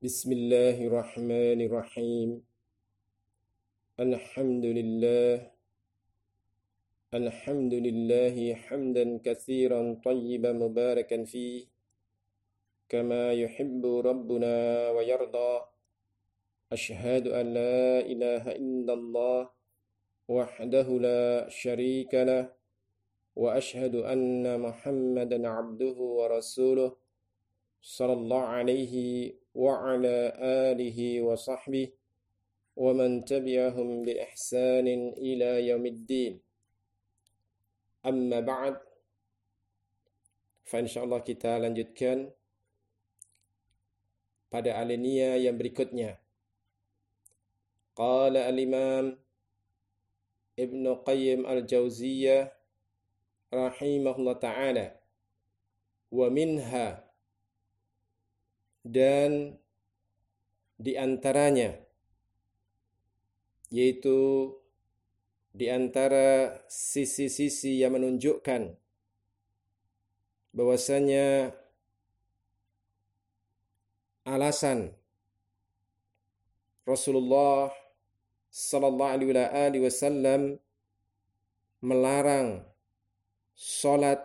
Bismillahirrahmanirrahim. Alhamdulillah. Alhamdulillahi hamdan katsiran tayyiban mubarakan fi kama yuhibbu rabbuna wa yarda. Ashhadu an la ilaha illallah wahdahu la syarika lah wa ashhadu anna Muhammadan abduhu wa rasuluh sallallahu alaihi wa ala alihi wa sahbihi wa man tabi'ahum bi ihsanin ila yaumiddin. Amma ba'd. Fa insyaallah kita lanjutkan pada alinea yang berikutnya. Qala al-Imam Ibnu Qayyim al-Jauziyah rahimahullah ta'ala, wa minha, dan di antaranya, yaitu di antara sisi-sisi yang menunjukkan bahwasanya alasan Rasulullah sallallahu alaihi wasallam melarang salat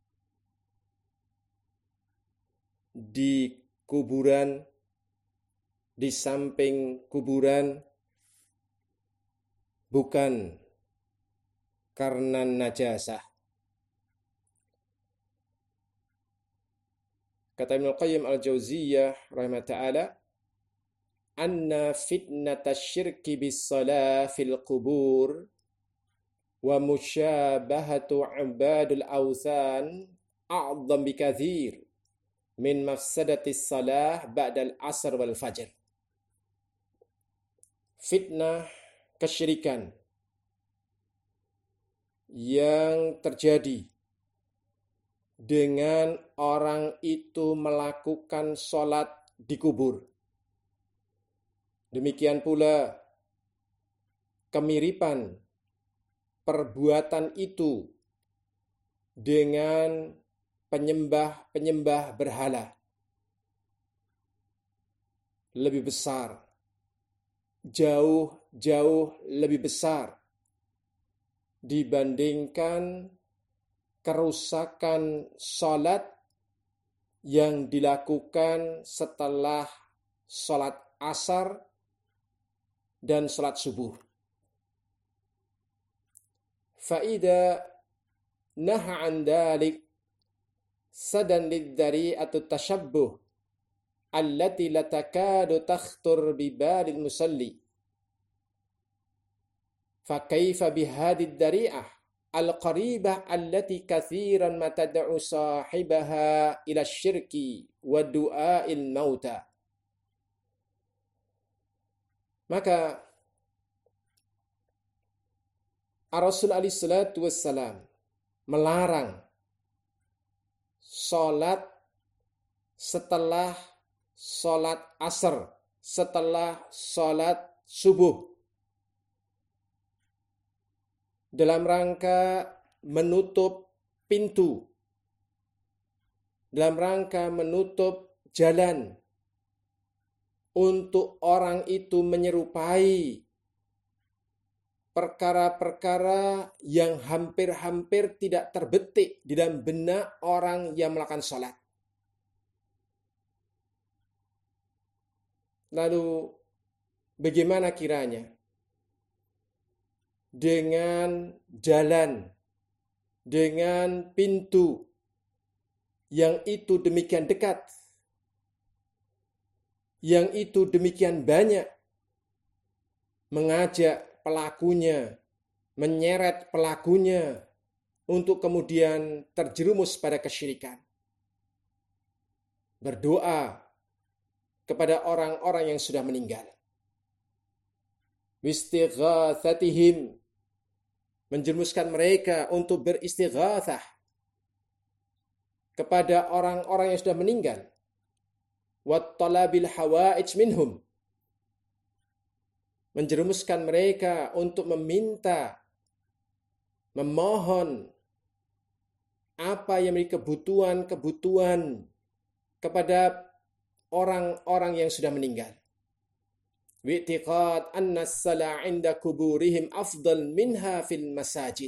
di kuburan, di samping kuburan, bukan karena najasah. Kata Ibnu Qayyim al-Jauziyah rahimahullah ta'ala, anna fitnata syirki bis-salah fil qubur wa musyabahatu ibadul awthan a'zam bikathir min mafsadatis salah ba'dal asr wal fajr. Fitnah kesyirikan yang terjadi dengan orang itu melakukan sholat di kubur. Demikian pula kemiripan perbuatan itu dengan penyembah-penyembah berhala lebih besar, jauh lebih besar dibandingkan kerusakan salat yang dilakukan setelah salat asar dan salat subuh. Faida naha an dalik sadan lidzari'atu tashabbuh allati la takadu takhtur bi balil musalli. Fa kaifa bihadhihi ad-dari'ah al-qaribah allati katsiran ma tad'u sahibaha ila syirki wa du'a'il mauta. Maka Rasul alaihi salatu wassalam melarang salat setelah salat asar, setelah salat subuh, dalam rangka menutup pintu, dalam rangka menutup jalan untuk orang itu menyerupai perkara-perkara yang hampir-hampir tidak terbetik di dalam benak orang yang melakukan sholat. Lalu bagaimana kiranya dengan jalan, dengan pintu yang itu demikian dekat, yang itu demikian banyak, mengajak pelakunya, menyeret pelakunya untuk kemudian terjerumus pada kesyirikan. Berdoa kepada orang-orang yang sudah meninggal. Wistighatsatihim, menjerumuskan mereka untuk beristighatsah kepada orang-orang yang sudah meninggal. Wat talabil hawaij minhum, menjerumuskan mereka untuk meminta, memohon apa yang menjadi kebutuhan-kebutuhan kepada orang-orang yang sudah meninggal. Wi'tiqad anna as-salah 'inda kuburihim afdal minha fil masajid.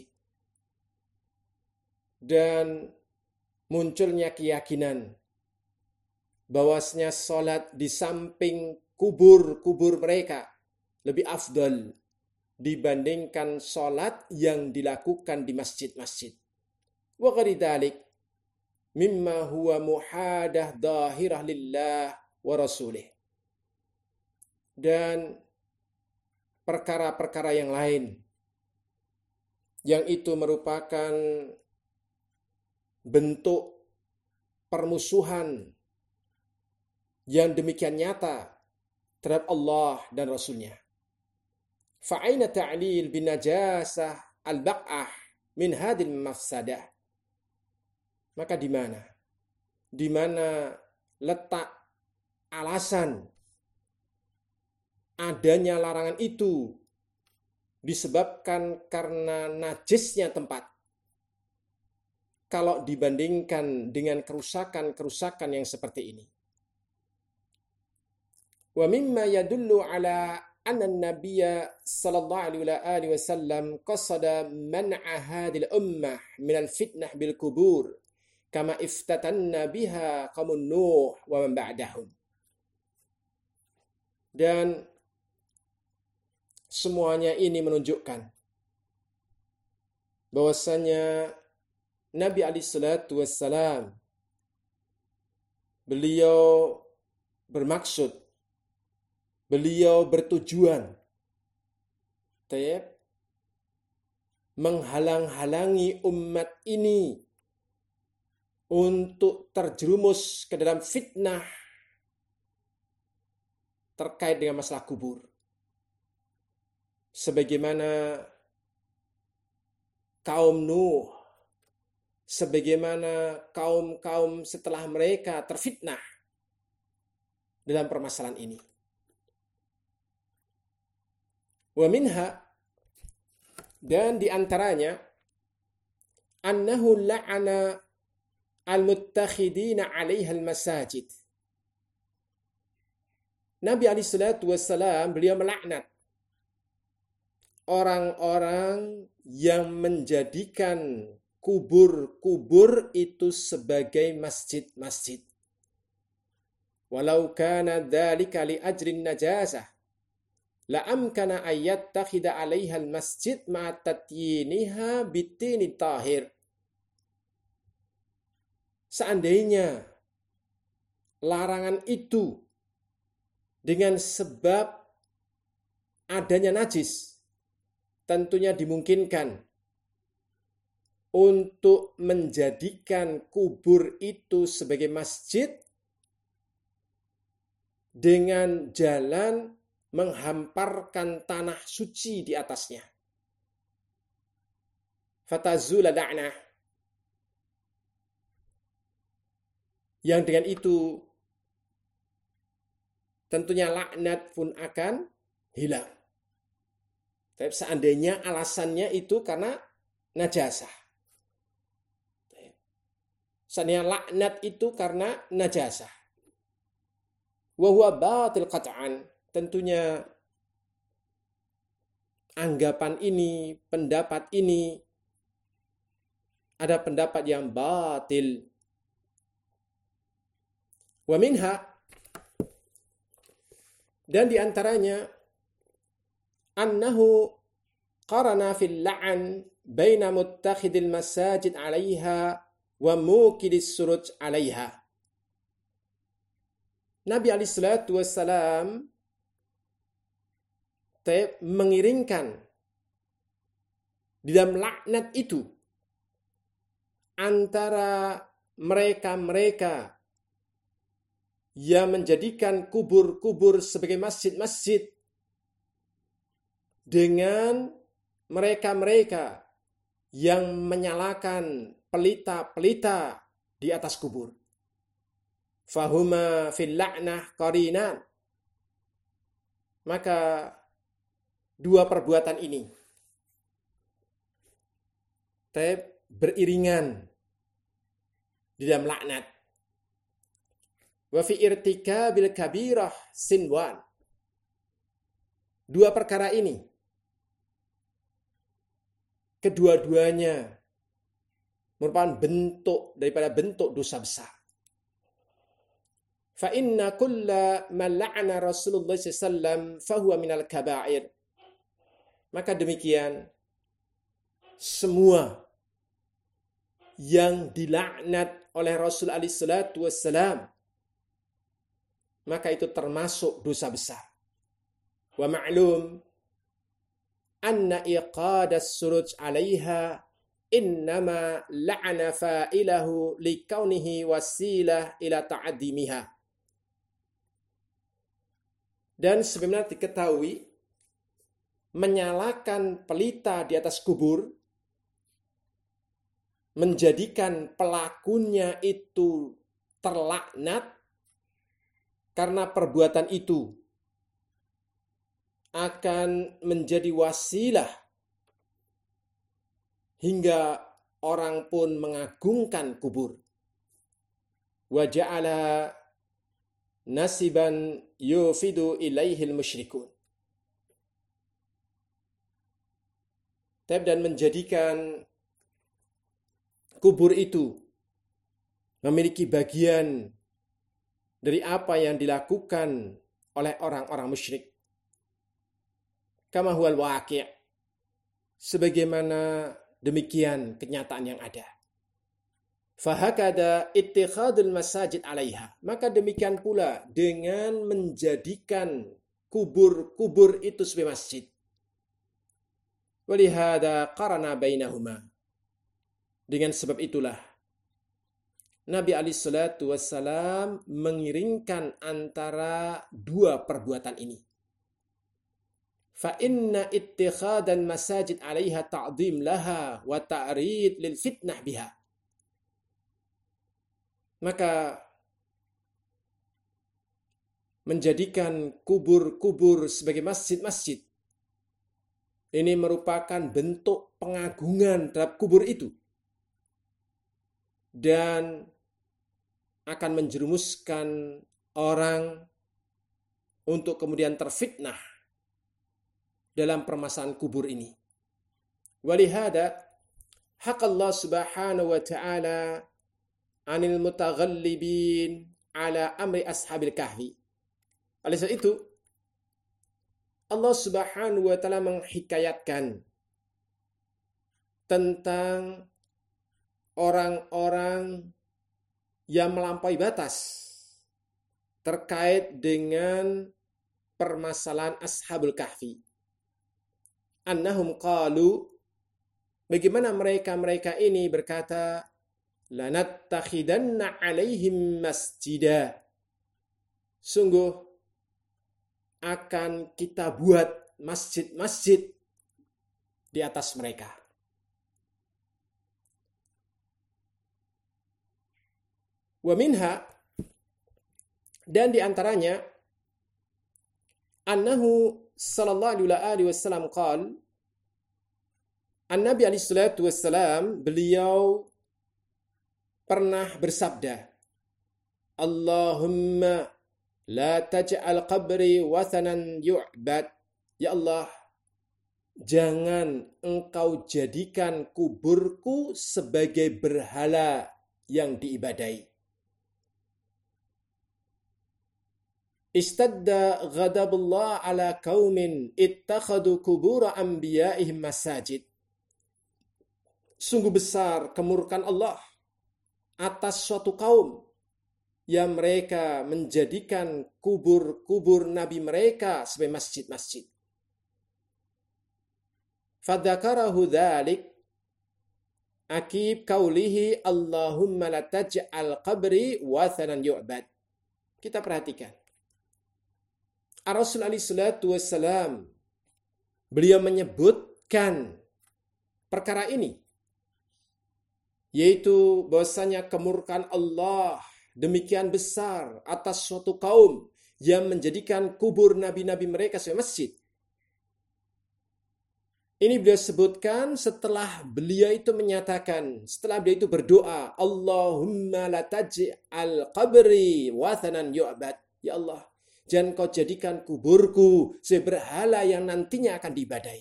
Dan munculnya keyakinan bahwasanya salat di samping kubur-kubur mereka lebih afdal dibandingkan salat yang dilakukan di masjid-masjid. Wa ghairi mimma huwa muhadah dhahirah lillah wa rasulih. Dan perkara-perkara yang lain yang itu merupakan bentuk permusuhan yang demikian nyata terhadap Allah dan Rasulnya. Fa'aina ta'lil bin najasah al-baq'ah min hadil mafsadah. Maka di mana? Di mana letak alasan adanya larangan itu disebabkan karena najisnya tempat. Kalau dibandingkan dengan kerusakan-kerusakan yang seperti ini. Wa mimma yadullu ala anna an-nabiyya sallallahu alaihi wasallam qasada man'a hadhihi al-ummah min al-fitnah bil kubur kama iftatanna biha qaumun Nuh wa man ba'dahum. Dan semuanya ini menunjukkan bahwasanya Nabi alaihi salatu wassalam beliau bermaksud, beliau bertujuan menghalang-halangi umat ini untuk terjerumus ke dalam fitnah terkait dengan masalah kubur. Sebagaimana kaum Nuh, sebagaimana kaum-kaum setelah mereka terfitnah dalam permasalahan ini. Wa minha, dan diantaranya, annahu la'ana al-muttakhidina 'alaiha al-masajid. Nabi alaihi salatu wassalam beliau melaknat orang-orang yang menjadikan kubur-kubur itu sebagai masjid-masjid. Walau kana dzalika li ajrin najasah la amkana ayat takhida 'alaiha al-masjid ma tatyiniha bitini tahir. Seandainya larangan itu dengan sebab adanya najis, tentunya dimungkinkan untuk menjadikan kubur itu sebagai masjid dengan jalan menghamparkan tanah suci di atasnya. Fatazula la'nah. Yang dengan itu tentunya laknat pun akan hilang. Tapi seandainya alasannya itu karena najasah. Seandainya laknat itu karena najasah. Wa huwa batil qat'an. Tentunya anggapan ini, pendapat ini ada pendapat yang batil. Wa minha, dan diantaranya annahu qarana fil la'an baina muttakhidil masajid 'alaiha wa mukidis suruj 'alaiha. Nabi alaihi salatu wassalam mengiringkan di dalam laknat itu antara mereka-mereka yang menjadikan kubur-kubur sebagai masjid-masjid dengan mereka-mereka yang menyalakan pelita-pelita di atas kubur. Fahuma fil la'nah qarinan. Maka dua perbuatan ini beriringan di dalam laknat. wa fi irtikabil kabirah sinwan. Dua perkara ini, kedua-duanya merupakan bentuk daripada bentuk dosa besar. Fa inna kulla man la'ana Rasulullah SAW fahuwa minal kaba'ir. Maka demikian, semua yang dilaknat oleh Rasul SAW, maka itu termasuk dosa besar. Wa ma'lum anna iqadas suruj 'alaiha innama la'ana fa'ilahu likaunihi wasilah ila ta'adimiha. Dan sebenarnya diketahui, menyalakan pelita di atas kubur, menjadikan pelakunya itu terlaknat karena perbuatan itu akan menjadi wasilah hingga orang pun mengagungkan kubur. Wa ja'ala nasiban yufidu ilaihil musyrikun. Dan menjadikan kubur itu memiliki bagian dari apa yang dilakukan oleh orang-orang musyrik. Kama huwal waqi'. Sebagaimana demikian kenyataan yang ada. Fahakada ittikhadul masajid 'alaiha. Maka demikian pula dengan menjadikan kubur-kubur itu sebagai masjid. Walihada qarana bainahuma. Dengan sebab itulah Nabi alaihissalatu wassalam mengiringkan antara dua perbuatan ini. Fa inna ittikhadan masajid 'alaiha ta'dhim laha wa ta'rid lil fitnah biha. Maka menjadikan kubur-kubur sebagai masjid-masjid ini merupakan bentuk pengagungan terhadap kubur itu dan akan menjerumuskan orang untuk kemudian terfitnah dalam permasalahan kubur ini. Walihada haqallah subhanahu wa ta'ala anil mutaghallibin ala amri ashabil kahfi. Oleh sebab itu, Allah subhanahu wa ta'ala menghikayatkan tentang orang-orang yang melampaui batas terkait dengan permasalahan ashabul kahfi. Annahum qalu, bagaimana mereka ini berkata, lanattakhidanna alaihim masjidah. Sungguh akan kita buat masjid-masjid di atas mereka. Wa minha, dan di antaranya, annahu sallallahu alaihi wasallam qala, An-Nabi alaihi salatu wassalam, beliau pernah bersabda, Allahumma la taj'al qabri wathanan yu'bad. Ya Allah, jangan engkau jadikan kuburku sebagai berhala yang diibadai. Istadda ghadabullah ala qaumin ittakhadu kubura anbiya'ihim masajid. Sungguh besar kemurkaan Allah atas suatu kaum yang mereka menjadikan kubur-kubur nabi mereka sebagai masjid-masjid. Fadzakarahu dzalik akib qaulihi Allahumma la taj'al qabri wathanan yu'bad. Kita perhatikan. Ar-Rasul alaihi salatu wassalam, beliau menyebutkan perkara ini, yaitu bahwasanya kemurkaan Allah demikian besar atas suatu kaum yang menjadikan kubur nabi-nabi mereka sebagai masjid. Ini beliau sebutkan setelah beliau itu menyatakan, setelah beliau itu berdoa, Allahumma la taj'al qabri wathanan yu'bad. Ya Allah, jangan kau jadikan kuburku sebagai berhala yang nantinya akan diibadahi.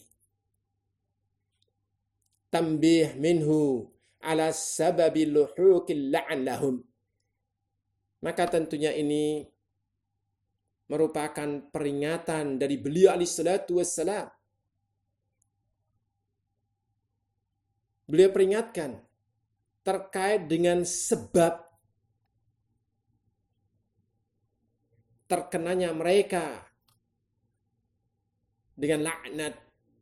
Tambih minhu ala sababi luhukil la'an lahum. Maka tentunya ini merupakan peringatan dari beliau alaihi salatu wassalam. Beliau peringatkan terkait dengan sebab terkenanya mereka dengan laknat.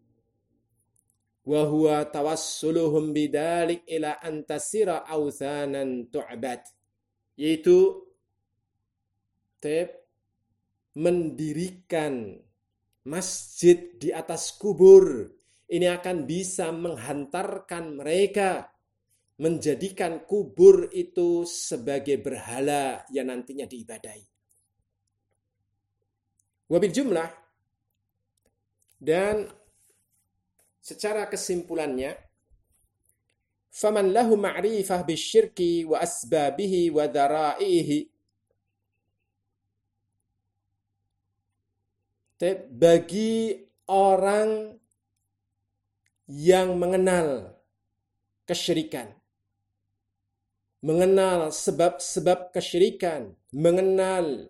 Wa huwa tawassuluhum bidalik ila antasira awthanan tu'bad. Yaitu mendirikan masjid di atas kubur. Ini akan bisa menghantarkan mereka menjadikan kubur itu sebagai berhala yang nantinya diibadahi. Wabil jumlah, dan secara kesimpulannya, faman lahu ma'rifah bisyirki wa asbabihi wa dhara'ihi, bagi orang yang mengenal kesyirikan, mengenal sebab-sebab kesyirikan, mengenal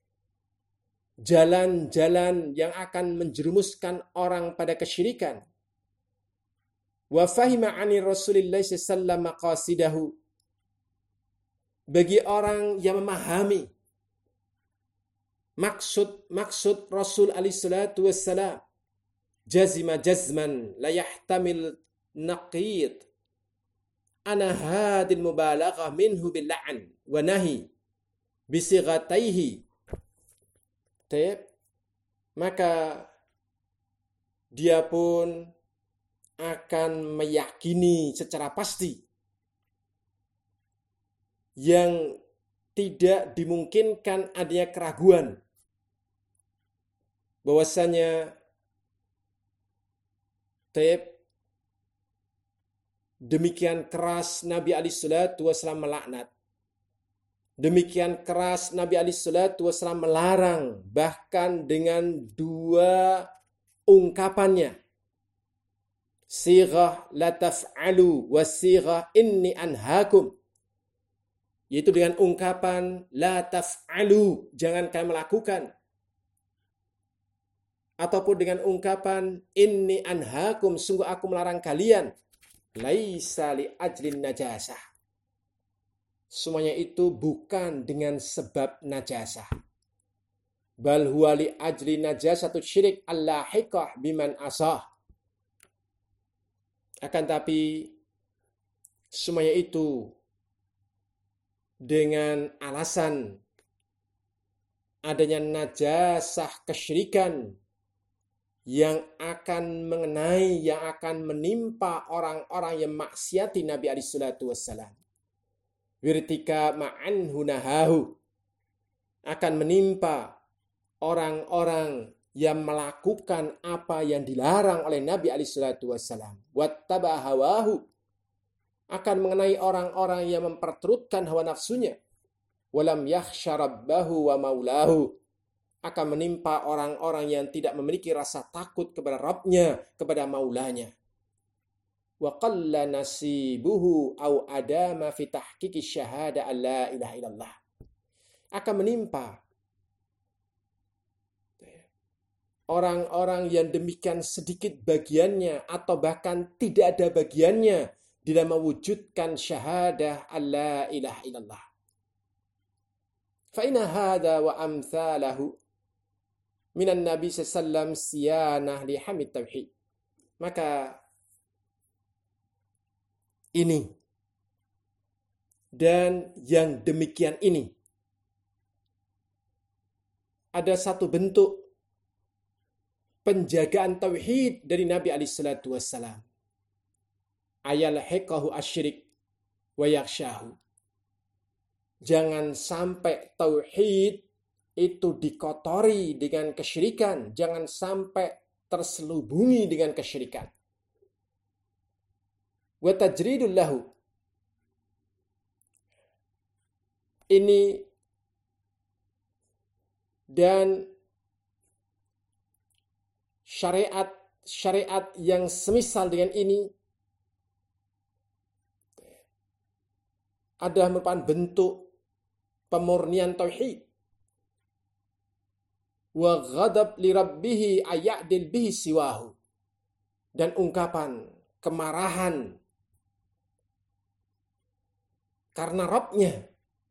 jalan-jalan yang akan menjerumuskan orang pada kesyirikan. Wa fahima 'ani Rasulillah sallallahu alaihi wasallam maqasidahu, bagi orang yang memahami maksud Rasul alaihi salatu wassalam, jazima jazman la yahtamil naqid ana hadil mubalaghah minhu bil la'n wa nahi bisighataihi. Maka dia pun akan meyakini secara pasti yang tidak dimungkinkan adanya keraguan bahwasanya demikian keras Nabi alaihi salatu wasallam melaknat, demikian keras Nabi alaihi salatu wasallam melarang, bahkan dengan dua ungkapannya, sighah la taf'alu wa sighah inni anhaakum, yaitu dengan ungkapan la taf'alu, jangan kalian melakukan, ataupun dengan ungkapan inni anhaakum, sungguh aku melarang kalian, laisa li ajlin najasah, semuanya itu bukan dengan sebab najasah, bal huwa li ajli najasatu syirik allahiqah biman asah, akan tapi semuanya itu dengan alasan adanya najasah kesyirikan yang akan mengenai, yang akan menimpa orang-orang yang maksiati Nabi alaihi salatu wassalam. Wirtika ma'anhu nahahu, akan menimpa orang-orang yang melakukan apa yang dilarang oleh Nabi alaihi salatu wassalam. Wattaba hawahu, akan mengenai orang-orang yang memperturutkan hawa nafsunya. Walam yakhsha rabbahu wa maulahu, akan menimpa orang-orang yang tidak memiliki rasa takut kepada Rabbnya, kepada maulanya. Wa qalla nasibuhu au adama fi tahqiqi syahada an la ilaha illallah, akan menimpa orang-orang yang demikian sedikit bagiannya atau bahkan tidak ada bagiannya dalam mewujudkan syahadah an la ilaha illallah. Fa inna hadha wa amthalahu minan Nabi sallallahu siyanah li hamid tauhid. Maka ini dan yang demikian ini ada satu bentuk penjagaan tauhid dari Nabi alaihi salatu wassalam. Ayal hiqahu asyrik wa yakhshahu. Jangan sampai tauhid itu dikotori dengan kesyirikan, jangan sampai terselubungi dengan kesyirikan. wa tajridul lahu. Ini dan syariat yang semisal dengan ini adalah merupakan bentuk pemurnian tauhid. Wa ghadab li rabbih ayadil bihi siwahu. Dan ungkapan kemarahan karena Rabbnya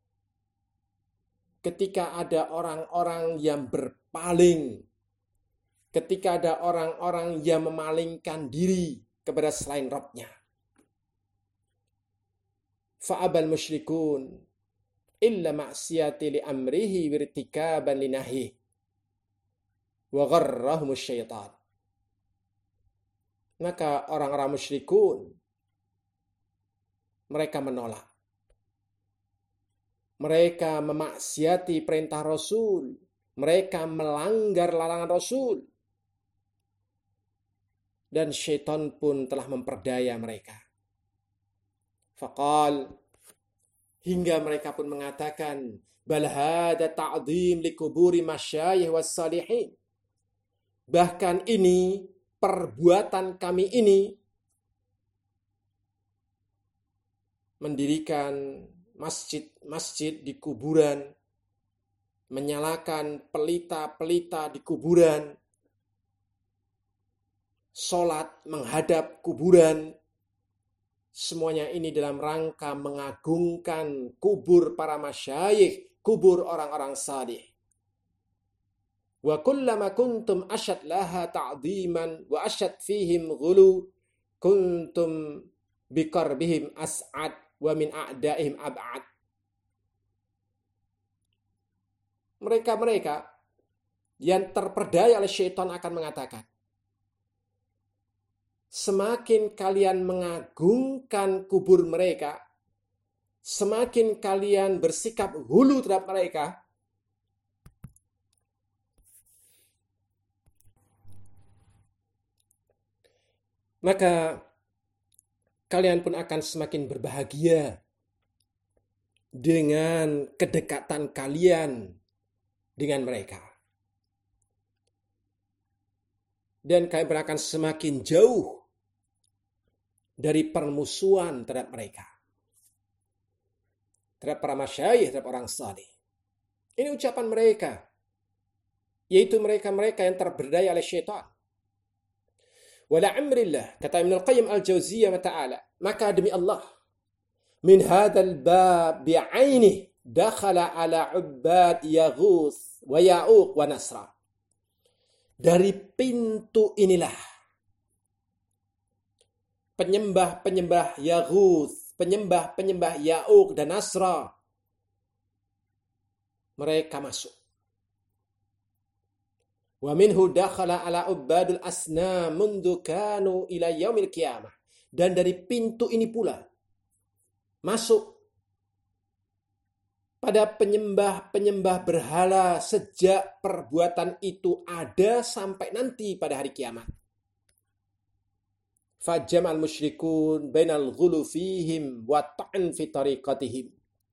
ketika ada orang-orang yang berpaling, ketika ada orang-orang yang memalingkan diri kepada selain Rabbnya. Fa'abal musyrikun illa ma'siyati li amrihi wirtikaban linahi wa gharrahumus syaitan. Maka orang-orang musyrikun mereka menolak. Mereka memaksiati perintah Rasul. Mereka melanggar larangan Rasul. Dan syaitan pun telah memperdaya mereka. Faqal, hingga mereka pun mengatakan, bal hada ta'zim li kuburi masyayikh was salihin. Bahkan ini, perbuatan kami ini mendirikan masjid di kuburan, menyalakan pelita-pelita di kuburan, sholat menghadap kuburan, semuanya ini dalam rangka mengagungkan kubur para masyayikh, kubur orang-orang salih. Wa kullama kuntum asyad laha ta'ziman wa asyad fihim ghulu kuntum biqarbihim as'ad wa min a'daihim ab'ad. Mereka-mereka yang terperdaya oleh syaitan akan mengatakan, semakin kalian mengagungkan kubur mereka, semakin kalian bersikap hulu terhadap mereka, maka kalian pun akan semakin berbahagia dengan kedekatan kalian dengan mereka. Dan kalian pun akan semakin jauh dari permusuhan terhadap mereka. Terhadap para masyayikh, terhadap orang saleh. Ini ucapan mereka. Yaitu mereka-mereka yang terberdaya oleh syaitan. Wala amrillah, kata Ibnu Al-Qayyim Al-Jauziyah ta'ala, maka demi Allah, min hadzal bab bi'ainih dakhala ala ubbad Yaghuth wa Ya'uq wa Nasra. Dari pintu inilah penyembah-penyembah Yaghuth, penyembah-penyembah Ya'uq dan Nasra mereka masuk. Wa minhu dakhala ala ubbadul asnam mundu kanu ila yaumil qiyamah. Dan dari pintu ini pula masuk pada penyembah-penyembah berhala sejak perbuatan itu ada sampai nanti pada hari kiamat. Fajjamal musyrikun bainal ghulu fihim wa ta'an fi tariqatihim.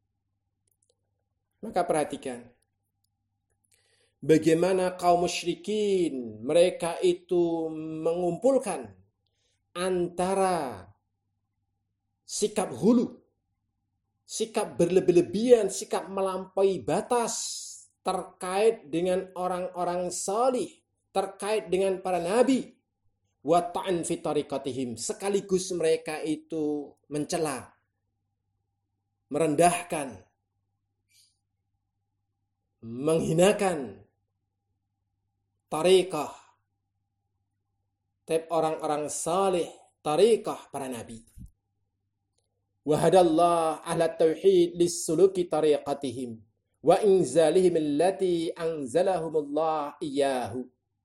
Maka perhatikan bagaimana kaum musyrikin mereka itu mengumpulkan antara sikap hulu, sikap berlebih-lebihan, sikap melampaui batas terkait dengan orang-orang salih, terkait dengan para nabi, wa ta'an fi tariqatihim, sekaligus mereka itu mencela, merendahkan, menghinakan tariqah orang-orang salih, tariqah para nabi. Wa hadallah ahla tauhid lis-suluki tariqatihim wa inzalihim allati anzalahumullah iyyahu.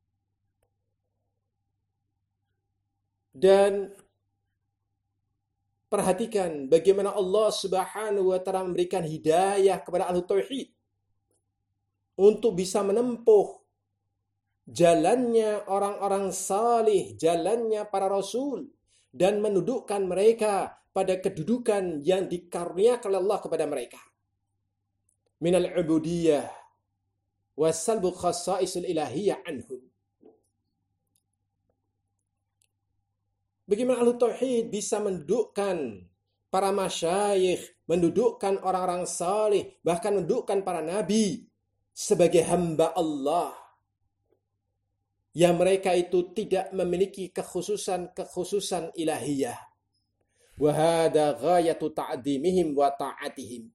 Dan perhatikan bagaimana Allah Subhanahu wa taala memberikan hidayah kepada ahli tauhid untuk bisa menempuh jalannya orang-orang salih, jalannya para rasul, dan menundukkan mereka pada kedudukan yang dikaruniakan oleh Allah kepada mereka. Minal ubudiyah wa salbu khasaisul ilahiyah anhum. Bagaimana ahlu tauhid bisa mendudukkan para masyayikh, mendudukkan orang-orang saleh, bahkan mendudukkan para nabi sebagai hamba Allah, yang mereka itu tidak memiliki kekhususan ilahiyah. Wa hadza ghayatu ta'dhimihim wa ta'atihim.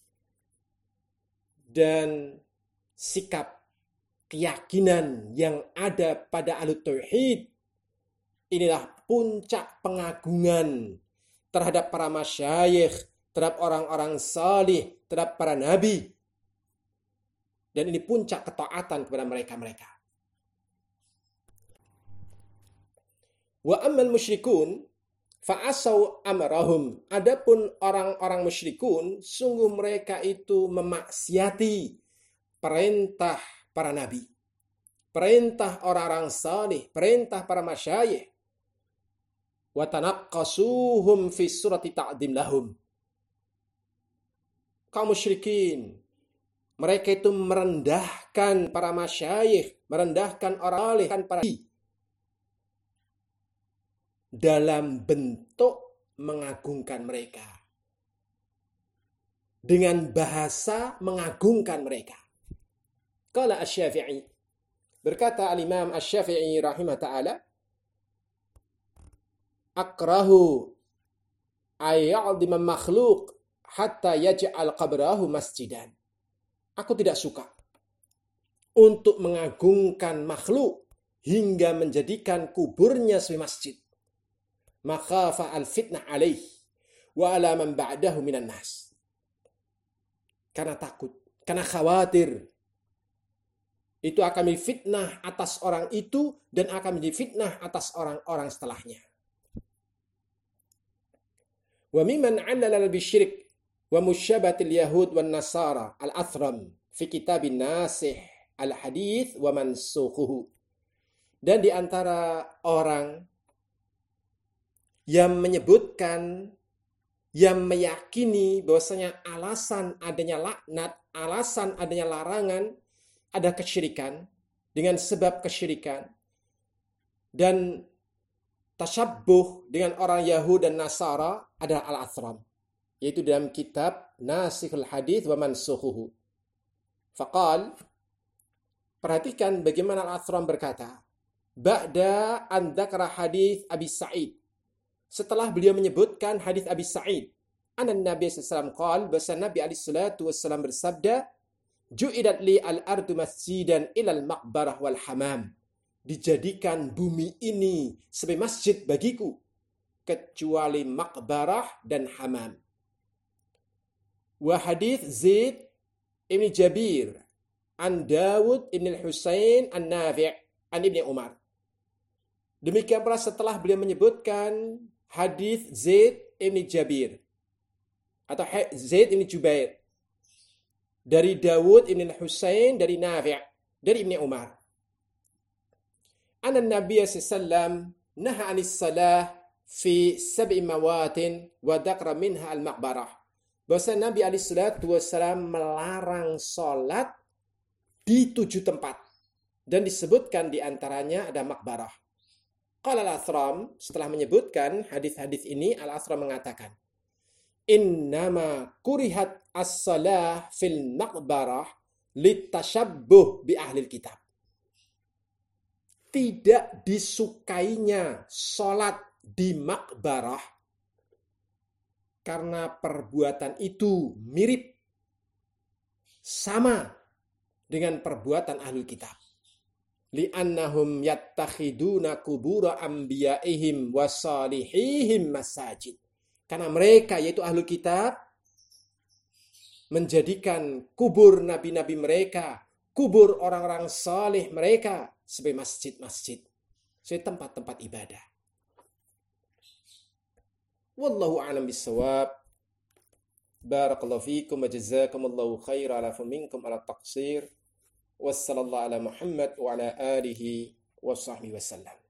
Dan sikap keyakinan yang ada pada ahlu tauhid inilah puncak pengagungan terhadap para masyayikh, terhadap orang-orang salih, terhadap para nabi. Dan ini puncak ketaatan kepada mereka-mereka. Wa ammal musyrikun fa'asau amrahum. Adapun orang-orang musyrikun, sungguh mereka itu memaksiati perintah para nabi, perintah orang-orang salih, perintah para masyayikh. Wa tanaqqasuhum fi surati ta'dim lahum. Kaum musyrikin, mereka itu merendahkan para masyayikh, merendahkan orang salih, para nabi, dalam bentuk mengagungkan mereka, dengan bahasa mengagungkan mereka. Qala Asy-Syafi'i, berkata al-Imam Asy-Syafi'i rahimah ta'ala, akrahu ayya'dima makhluk hatta yaj'al qabrahu masjidan. Aku tidak suka untuk mengagungkan makhluk hingga menjadikan kuburnya sebagai masjid. Makhafa al-fitnah alaih wa ala man ba'dahu minan nas. Karena takut, karena khawatir itu akan menjadi fitnah atas orang itu dan akan menjadi fitnah atas orang-orang setelahnya. Wa mimman 'allala bisyirik wa musyabatil yahud wan nasara al-athram fi kitabin nasih al-hadith wa mansukhuhu. Dan di antara orang yang menyebutkan, yang meyakini bahwasanya alasan adanya laknat, alasan adanya larangan, ada kesyirikan, dengan sebab kesyirikan, dan tasyabbuh dengan orang Yahudi dan Nasara adalah al-athram, yaitu dalam kitab Nasikhul Hadits wa Mansukhuhu. Faqal, perhatikan bagaimana al-athram berkata, ba'da an dzakara hadits Abi Sa'id, setelah beliau menyebutkan hadis Abi Sa'id, anna Nabi sallallahu alaihi wasallam qala, bahwa Nabi alaihi salatu wasallam bersabda, ju'idat li al-ardu masjidan ilal maqbarah wal hamam. Dijadikan bumi ini sebagai masjid bagiku, kecuali maqbarah dan hamam. Wa hadis Zaid ibn Jabir an Dawud ibn al-Husain an Nafi' an Ibn Umar. Demikian pula setelah beliau menyebutkan hadis Zaid ibn Jabir atau Zaid ibn Jubair dari Dawud ibn al-Husain dari Nafi' dari Ibn Umar. Anna Nabi sallallahu naha 'anis salah fi sab'i mawatin wa dzakara minha al-maqbarah. Bahwa Nabi alaihi salatu wasallam melarang salat di 7 tempat dan disebutkan di antaranya ada maqbarah. Qala al-Athram, setelah menyebutkan hadis-hadis ini, al-Athram mengatakan, innama kurihat as-salah fil maqbarah litashabbuh bi ahlil kitab. Tidak disukainya salat di maqbarah karena perbuatan itu mirip, sama dengan perbuatan ahlul kitab. Li'annahum yattakhiduna kubura anbiya'ihim wa salihihim masajid. Karena mereka, yaitu ahlul kitab, menjadikan kubur nabi-nabi mereka, kubur orang-orang saleh mereka sebagai masjid-masjid, sebagai tempat-tempat ibadah. Wallahu a'lam bissawab. Barakallahu fikum wa jazakumullahu khairan ala minkum ala taqsir. Wassallallahu ala Muhammad wa ala alihi wa sahbihi wasallam.